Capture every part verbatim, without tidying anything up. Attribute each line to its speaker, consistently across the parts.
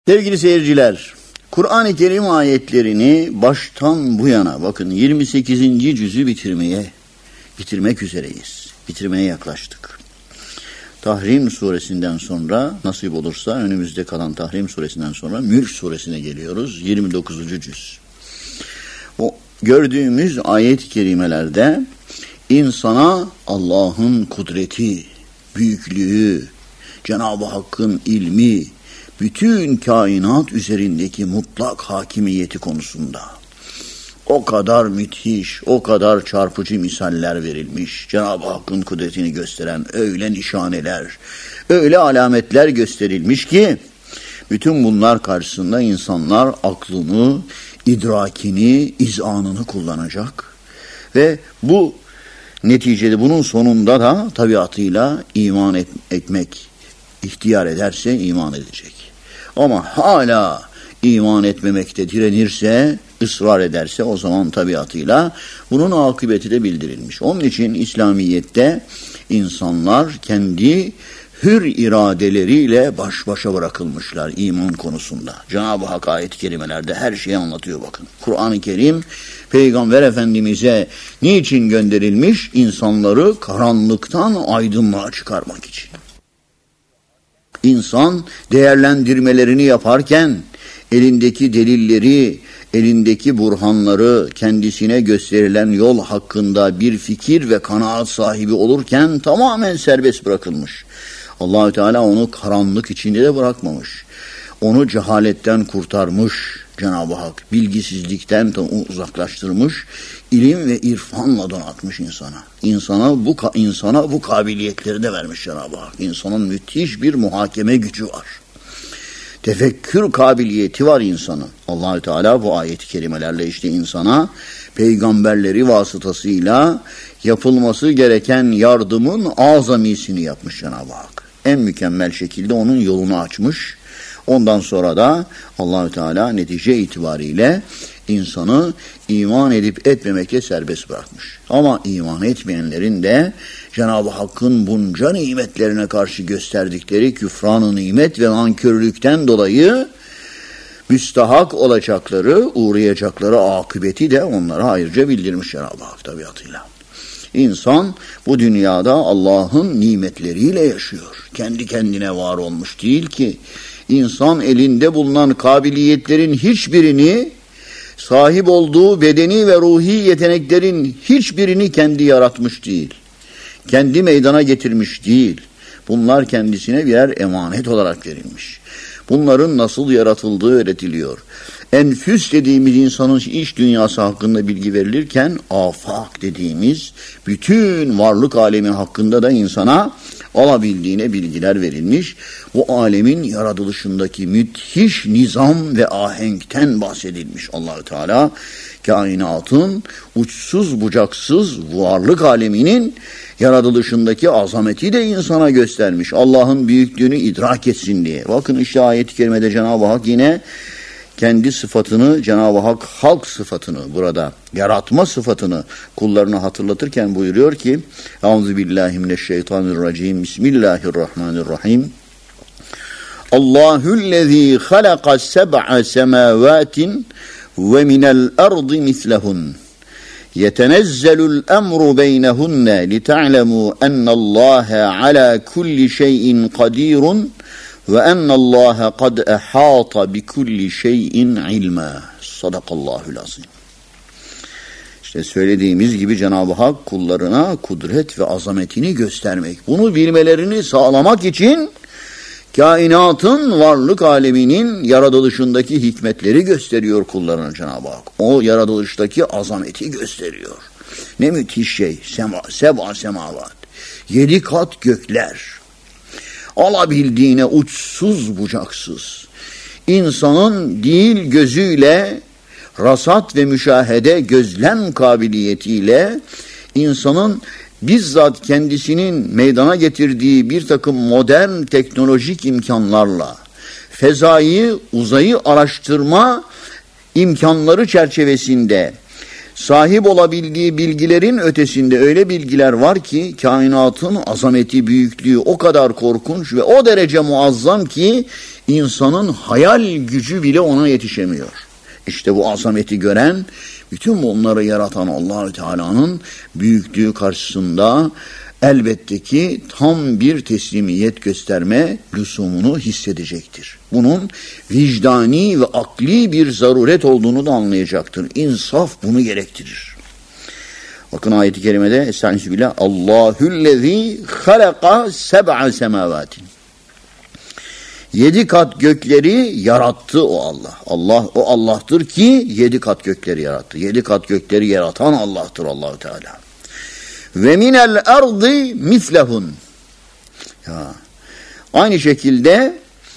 Speaker 1: Sevgili seyirciler, Kur'an-ı Kerim ayetlerini baştan bu yana bakın yirmi sekizinci cüzü bitirmeye, bitirmek üzereyiz. Bitirmeye yaklaştık. Tahrim suresinden sonra nasip olursa önümüzde kalan Tahrim suresinden sonra Mülk suresine geliyoruz. yirmi dokuzuncu cüz. O gördüğümüz ayet-i kerimelerde insana Allah'ın kudreti, büyüklüğü, Cenab-ı Hakk'ın ilmi, bütün kainat üzerindeki mutlak hakimiyeti konusunda o kadar müthiş, o kadar çarpıcı misaller verilmiş. Cenab-ı Hakk'ın kudretini gösteren öyle nişaneler, öyle alametler gösterilmiş ki bütün bunlar karşısında insanlar aklını, idrakini, izanını kullanacak ve bu neticede bunun sonunda da tabiatıyla iman et, etmek ihtiyar ederse iman edecek. Ama hala iman etmemekte direnirse, ısrar ederse o zaman tabiatıyla bunun akıbeti de bildirilmiş. Onun için İslamiyet'te insanlar kendi hür iradeleriyle baş başa bırakılmışlar iman konusunda. Cenab-ı Hak ayet-i kerimelerde her şeyi anlatıyor bakın. Kur'an-ı Kerim Peygamber Efendimiz'e niçin gönderilmiş? İnsanları karanlıktan aydınlığa çıkarmak için. İnsan değerlendirmelerini yaparken elindeki delilleri, elindeki burhanları, kendisine gösterilen yol hakkında bir fikir ve kanaat sahibi olurken tamamen serbest bırakılmış. Allah-u Teala onu karanlık içinde de bırakmamış. Onu cehaletten kurtarmış Cenab-ı Hak. Bilgisizlikten uzaklaştırmış, ilim ve irfanla donatmış insana. İnsana bu insana bu kabiliyetleri de vermiş Cenab-ı Hak. İnsanın müthiş bir muhakeme gücü var. Tefekkür kabiliyeti var insanın. Allah-u Teala bu ayet-i kerimelerle işte insana peygamberleri vasıtasıyla yapılması gereken yardımın azamisini yapmış Cenab-ı Hak. En mükemmel şekilde onun yolunu açmış. Ondan sonra da Allah-u Teala netice itibariyle insanı iman edip etmemekle serbest bırakmış. Ama iman etmeyenlerin de Cenab-ı Hakk'ın bunca nimetlerine karşı gösterdikleri küfran-ı nimet ve nankörlükten dolayı müstahak olacakları, uğrayacakları akıbeti de onlara ayrıca bildirmiş Cenab-ı Hak tabiatıyla. İnsan bu dünyada Allah'ın nimetleriyle yaşıyor. Kendi kendine var olmuş değil ki. İnsan elinde bulunan kabiliyetlerin hiçbirini, sahip olduğu bedeni ve ruhi yeteneklerin hiçbirini kendi yaratmış değil. Kendi meydana getirmiş değil. Bunlar kendisine birer emanet olarak verilmiş. Bunların nasıl yaratıldığı öğretiliyor. Enfüs dediğimiz insanın iç dünyası hakkında bilgi verilirken afak dediğimiz bütün varlık alemi hakkında da insana alabildiğine bilgiler verilmiş. Bu alemin yaratılışındaki müthiş nizam ve ahenkten bahsedilmiş. Allah-u Teala kainatın uçsuz bucaksız varlık aleminin yaratılışındaki azameti de insana göstermiş. Allah'ın büyüklüğünü idrak etsin diye. Bakın işte ayet-i kerimede Cenab-ı Hak yine kendi sıfatını, Cenab-ı Hak halk sıfatını burada, yaratma sıfatını kullarına hatırlatırken buyuruyor ki Euzubillahimineşşeytanirracim Bismillahirrahmanirrahim Allahüllezî halaka seb'a semâvâtin ve minel ardı mislehun yetenezzelul emru beynehunne lita'lemû ennallâhe alâ kulli şeyin kadirun ve ennallâhe kad ehâta bi kulli şeyin ilmâ. Sadakallahul azim. İşte söylediğimiz gibi Cenab-ı Hak kullarına kudret ve azametini göstermek. Bunu bilmelerini sağlamak için kainatın varlık aleminin yaratılışındaki hikmetleri gösteriyor kullarına Cenab-ı Hak. O yaratılıştaki azameti gösteriyor. Ne müthiş şey. Sema, seba semavat. Yedi kat gökler. Alabildiğine uçsuz bucaksız. İnsanın değil gözüyle rasat ve müşahede gözlem kabiliyetiyle insanın bizzat kendisinin meydana getirdiği bir takım modern teknolojik imkanlarla fezayı, uzayı araştırma imkanları çerçevesinde sahip olabildiği bilgilerin ötesinde öyle bilgiler var ki kainatın azameti, büyüklüğü o kadar korkunç ve o derece muazzam ki insanın hayal gücü bile ona yetişemiyor. İşte bu azameti gören, bütün bunları yaratan Allah-u Teala'nın büyüklüğü karşısında elbette ki tam bir teslimiyet gösterme lüzumunu hissedecektir. Bunun vicdani ve akli bir zaruret olduğunu da anlayacaktır. İnsaf bunu gerektirir. Bakın ayet-i kerimede Estaizu billah Allahüllezî halaka seb'a semâvâtin. Yedi kat gökleri yarattı o Allah. Allah o Allah'tır ki yedi kat gökleri yarattı. Yedi kat gökleri yaratan Allah'tır Allah-u Teala. Ve minel ardı mislehun. Ya, aynı şekilde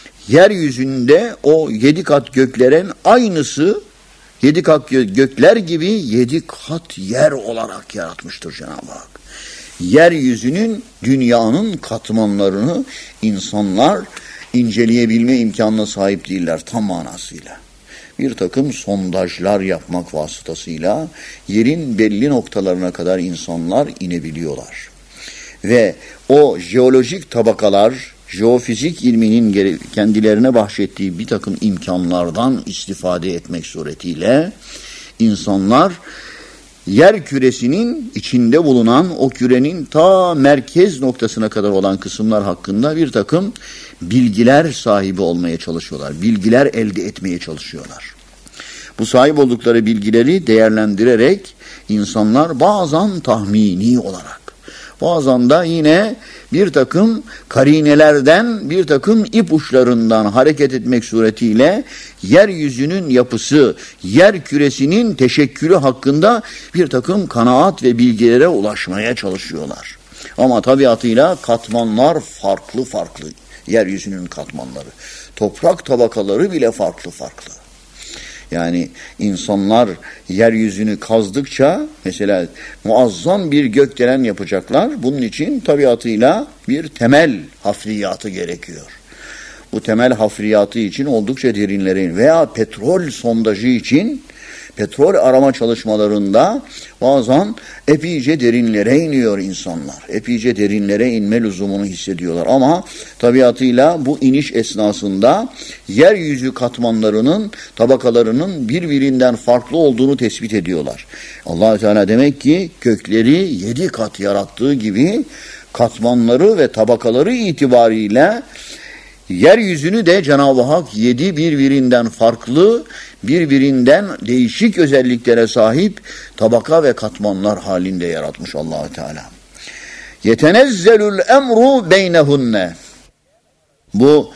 Speaker 1: yeryüzünde o yedi kat göklerin aynısı, yedi kat gökler gibi yedi kat yer olarak yaratmıştır Cenab-ı Hak. Yeryüzünün, dünyanın katmanlarını insanlar inceleyebilme imkanına sahip değiller tam manasıyla. Bir takım sondajlar yapmak vasıtasıyla yerin belli noktalarına kadar insanlar inebiliyorlar. Ve o jeolojik tabakalar, jeofizik ilminin kendilerine bahşettiği bir takım imkanlardan istifade etmek suretiyle insanlar yer küresinin içinde bulunan o kürenin ta merkez noktasına kadar olan kısımlar hakkında bir takım bilgiler sahibi olmaya çalışıyorlar. Bilgiler elde etmeye çalışıyorlar. Bu sahip oldukları bilgileri değerlendirerek insanlar bazen tahmini olarak, bazen de yine bir takım karinelerden, bir takım ipuçlarından hareket etmek suretiyle yeryüzünün yapısı, yer küresinin teşekkülü hakkında bir takım kanaat ve bilgilere ulaşmaya çalışıyorlar. Ama tabiatıyla katmanlar farklı farklı. Yeryüzünün katmanları. Toprak tabakaları bile farklı farklı. Yani insanlar yeryüzünü kazdıkça mesela muazzam bir gökdelen yapacaklar. Bunun için tabiatıyla bir temel hafriyatı gerekiyor. Bu temel hafriyatı için oldukça derinlere veya petrol sondajı için petrol arama çalışmalarında bazen epeyce derinlere iniyor insanlar. Epeyce derinlere inme lüzumunu hissediyorlar. Ama tabiatıyla bu iniş esnasında yeryüzü katmanlarının, tabakalarının birbirinden farklı olduğunu tespit ediyorlar. Allah-u Teala demek ki kökleri yedi kat yarattığı gibi katmanları ve tabakaları itibariyle yeryüzünü de Cenab-ı Hak yedi birbirinden farklı, birbirinden değişik özelliklere sahip tabaka ve katmanlar halinde yaratmış Allah-u Teala. Yetenezzelül emru beynehunne. Bu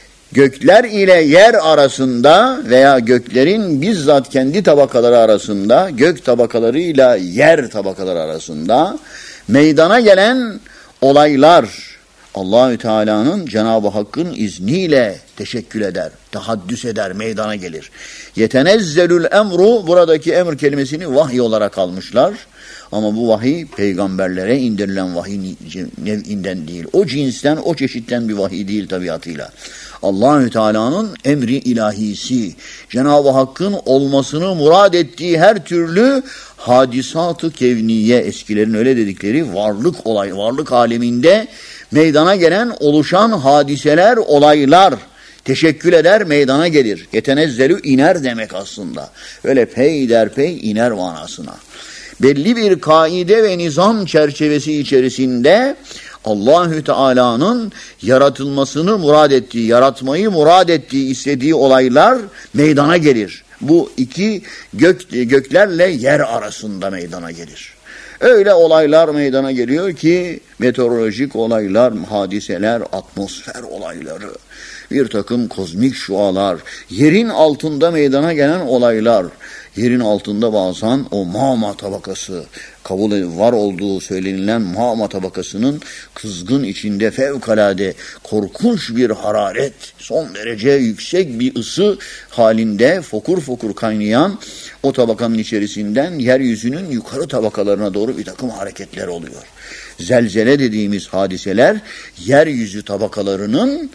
Speaker 1: gökler ile yer arasında veya göklerin bizzat kendi tabakaları arasında, gök tabakaları ile yer tabakaları arasında meydana gelen olaylar Allah-u Teala'nın, Cenab-ı Hakk'ın izniyle teşekkül eder, tahaddüs eder, meydana gelir. Yetenezzelül emru, buradaki emir kelimesini vahiy olarak almışlar. Ama bu vahiy peygamberlere indirilen vahiy nev'inden değil. O cinsten, o çeşitten bir vahiy değil tabiatıyla. Allah-u Teala'nın emri ilahisi, Cenab-ı Hakk'ın olmasını murad ettiği her türlü hadisat-ı kevniye, eskilerin öyle dedikleri varlık olay, varlık aleminde meydana gelen, oluşan hadiseler, olaylar teşekkül eder, meydana gelir. Yetenezzelü iner demek aslında. Öyle peyderpey iner manasına. Belli bir kaide ve nizam çerçevesi içerisinde Allahü Teala'nın yaratılmasını murad ettiği, yaratmayı murad ettiği, istediği olaylar meydana gelir. Bu iki gök, göklerle yer arasında meydana gelir. Öyle olaylar meydana geliyor ki meteorolojik olaylar, hadiseler, atmosfer olayları, bir takım kozmik şualar, yerin altında meydana gelen olaylar, yerin altında bazen o mağma tabakası, kabul var olduğu söylenilen mağma tabakasının kızgın içinde fevkalade korkunç bir hararet, son derece yüksek bir ısı halinde fokur fokur kaynayan o tabakanın içerisinden yeryüzünün yukarı tabakalarına doğru bir takım hareketler oluyor. Zelzele dediğimiz hadiseler yeryüzü tabakalarının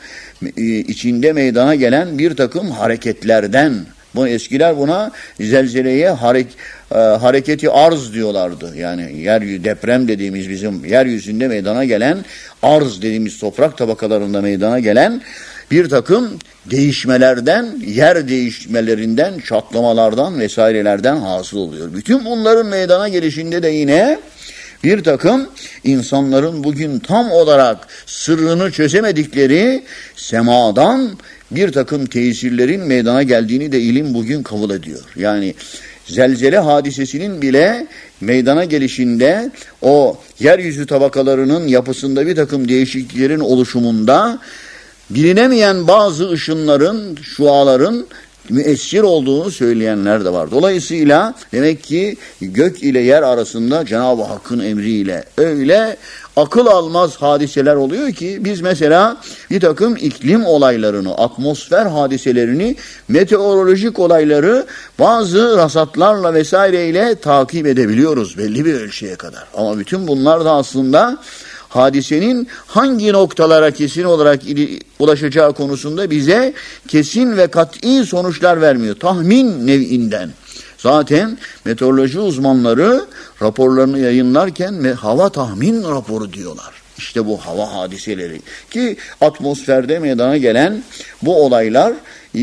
Speaker 1: içinde meydana gelen bir takım hareketlerden. Bu eskiler buna zelzeleye harek, e, hareketi arz diyorlardı. Yani yer deprem dediğimiz bizim yeryüzünde meydana gelen arz dediğimiz toprak tabakalarında meydana gelen bir takım değişmelerden, yer değişmelerinden, çatlamalardan vesairelerden hasıl oluyor. Bütün bunların meydana gelişinde de yine bir takım insanların bugün tam olarak sırrını çözemedikleri semadan bir takım tesirlerin meydana geldiğini de ilim bugün kabul ediyor. Yani zelzele hadisesinin bile meydana gelişinde o yeryüzü tabakalarının yapısında bir takım değişikliklerin oluşumunda bilinemeyen bazı ışınların, şuaların müessir olduğunu söyleyenler de var. Dolayısıyla demek ki gök ile yer arasında Cenab-ı Hakk'ın emriyle öyle akıl almaz hadiseler oluyor ki biz mesela bir takım iklim olaylarını, atmosfer hadiselerini, meteorolojik olayları bazı rasatlarla vesaireyle takip edebiliyoruz belli bir ölçüye kadar. Ama bütün bunlar da aslında hadisenin hangi noktalara kesin olarak ulaşacağı konusunda bize kesin ve kat'i sonuçlar vermiyor. Tahmin nev'inden. Zaten meteoroloji uzmanları raporlarını yayınlarken ve hava tahmin raporu diyorlar. İşte bu hava hadiseleri ki atmosferde meydana gelen bu olaylar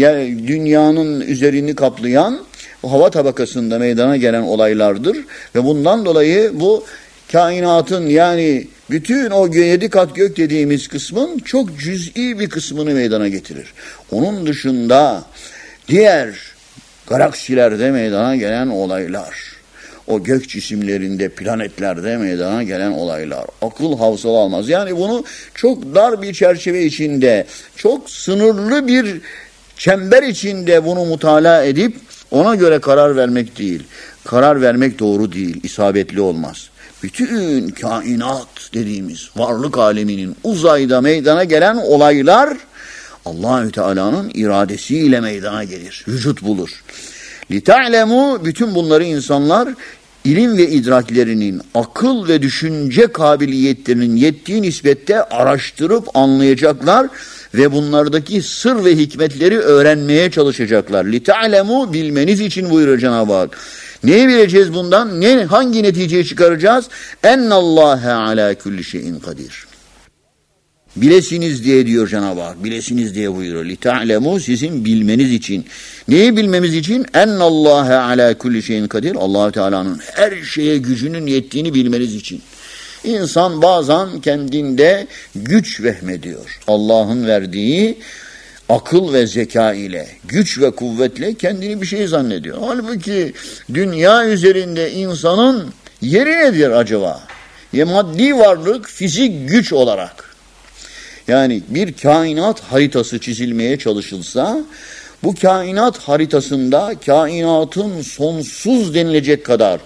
Speaker 1: dünyanın üzerini kaplayan hava tabakasında meydana gelen olaylardır ve bundan dolayı bu kainatın yani bütün o yedi kat gök dediğimiz kısmın çok cüz'i bir kısmını meydana getirir. Onun dışında diğer galaksilerde meydana gelen olaylar, o gök cisimlerinde, planetlerde meydana gelen olaylar, akıl havsal almaz. Yani bunu çok dar bir çerçeve içinde, çok sınırlı bir çember içinde bunu mutala edip ona göre karar vermek değil. Karar vermek doğru değil, isabetli olmaz. Bütün kainat dediğimiz varlık aleminin uzayda meydana gelen olaylar Allahü Teala'nın iradesiyle meydana gelir, vücut bulur. لِتَعْلَمُوا bütün bunları insanlar ilim ve idraklerinin, akıl ve düşünce kabiliyetlerinin yettiği nispette araştırıp anlayacaklar ve bunlardaki sır ve hikmetleri öğrenmeye çalışacaklar. لِتَعْلَمُوا bilmeniz için buyuruyor Cenab-ı Hak. Neyi bileceğiz bundan? Ne, hangi neticeyi çıkaracağız? Ennallâhe alâ kulli şeyin kadir. Bilesiniz diye diyor Cenab-ı Hak. Bilesiniz diye buyuruyor. لِتَعْلَمُوا sizin bilmeniz için. Neyi bilmemiz için? Ennallâhe alâ kulli şeyin kadir. Allah-u Teala'nın her şeye gücünün yettiğini bilmeniz için. İnsan bazen kendinde güç vehmediyor. Allah'ın verdiği akıl ve zeka ile, güç ve kuvvetle kendini bir şey zannediyor. Halbuki dünya üzerinde insanın yeri nedir acaba? Ya maddi varlık, fizik güç olarak. Yani bir kainat haritası çizilmeye çalışılsa, bu kainat haritasında kainatın sonsuz denilecek kadar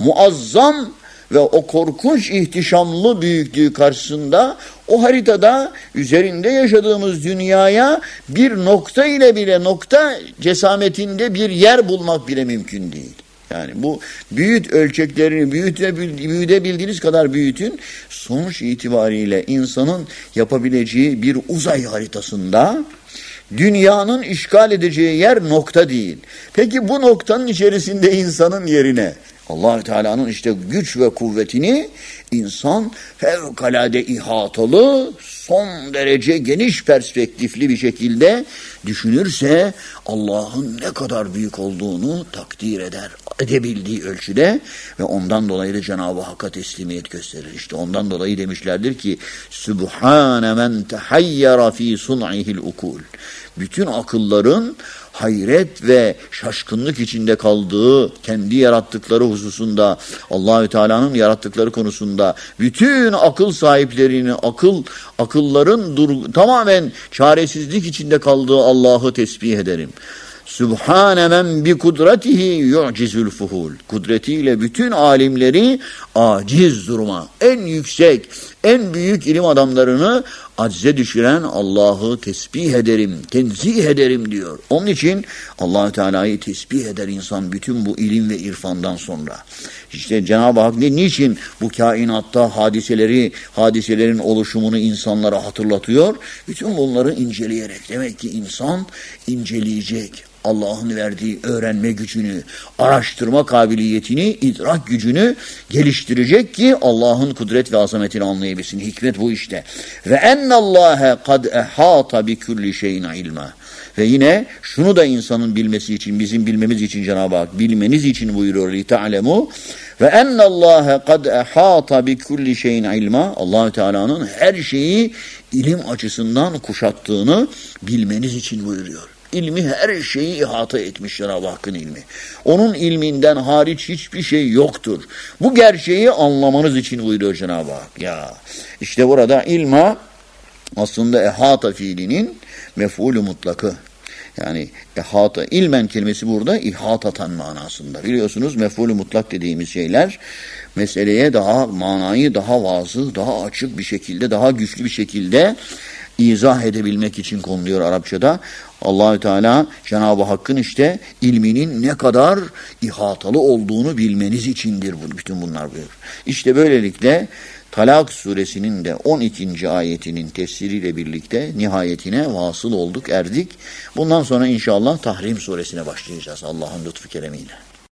Speaker 1: muazzam ve o korkunç ihtişamlı büyüklüğü karşısında o haritada üzerinde yaşadığımız dünyaya bir nokta ile bile nokta cesametinde bir yer bulmak bile mümkün değil. Yani bu büyüt ölçeklerini büyütebildiğiniz kadar büyütün. Sonuç itibariyle insanın yapabileceği bir uzay haritasında dünyanın işgal edeceği yer nokta değil. Peki bu noktanın içerisinde insanın yerine Allah-u Teala'nın işte güç ve kuvvetini insan fevkalade ihatalı, son derece geniş perspektifli bir şekilde düşünürse Allah'ın ne kadar büyük olduğunu takdir eder, edebildiği ölçüde ve ondan dolayı da Cenab-ı Hakk'a teslimiyet gösterir. İşte ondan dolayı demişlerdir ki Sübhane men tehayyara fi sun'ihil ukul. Bütün akılların hayret ve şaşkınlık içinde kaldığı, kendi yarattıkları hususunda, Allahü Teala'nın yarattıkları konusunda bütün akıl sahiplerinin, akıl akılların dur, tamamen çaresizlik içinde kaldığı Allah'ı tesbih ederim. Sübhane men bi kudretihi yu'cizul fuhul. Kudretiyle bütün alimleri aciz duruma, en yüksek, en büyük ilim adamlarını acize düşüren Allah'ı tesbih ederim, tenzih ederim diyor. Onun için Allah-u Teala'yı tesbih eder insan bütün bu ilim ve irfandan sonra. İşte Cenab-ı Hak ne, niçin bu kainatta hadiseleri, hadiselerin oluşumunu insanlara hatırlatıyor? Bütün bunları inceleyerek. Demek ki insan inceleyecek. Allah'ın verdiği öğrenme gücünü, araştırma kabiliyetini, idrak gücünü geliştirecek ki Allah'ın kudret ve azametini anlayacak. meyvesini. Hikmet bu işte. Ve ennallâhe kad ehâta bi kulli şeyin ilma. Ve yine şunu da insanın bilmesi için, bizim bilmemiz için Cenab-ı Hak bilmeniz için buyuruyor li ta'lemu ve ennallâhe kad ehâta bi kulli şeyin ilma. Allah-u Teala'nın her şeyi ilim açısından kuşattığını bilmeniz için buyuruyor. İlmi her şeyi ihata etmiş Cenab-ı Hakk'ın ilmi. Onun ilminden hariç hiçbir şey yoktur. Bu gerçeği anlamanız için buyuruyor Cenab-ı Hak. Ya işte burada ilma aslında ehata fiilinin mef'ulü mutlakı. Yani ihata, ilmen kelimesi burada ihatatan manasında. Biliyorsunuz mef'ulü mutlak dediğimiz şeyler meseleye daha manayı daha vazı, daha açık bir şekilde, daha güçlü bir şekilde izah edebilmek için konuluyor Arapçada. Allahü Teala Cenab-ı Hakk'ın işte ilminin ne kadar ihatalı olduğunu bilmeniz içindir bütün bunlar buyuruyor. İşte böylelikle Talak suresinin de on ikinci ayetinin tefsiriyle birlikte nihayetine vasıl olduk, erdik. Bundan sonra inşallah Tahrim suresine başlayacağız Allah'ın lütfu keremiyle.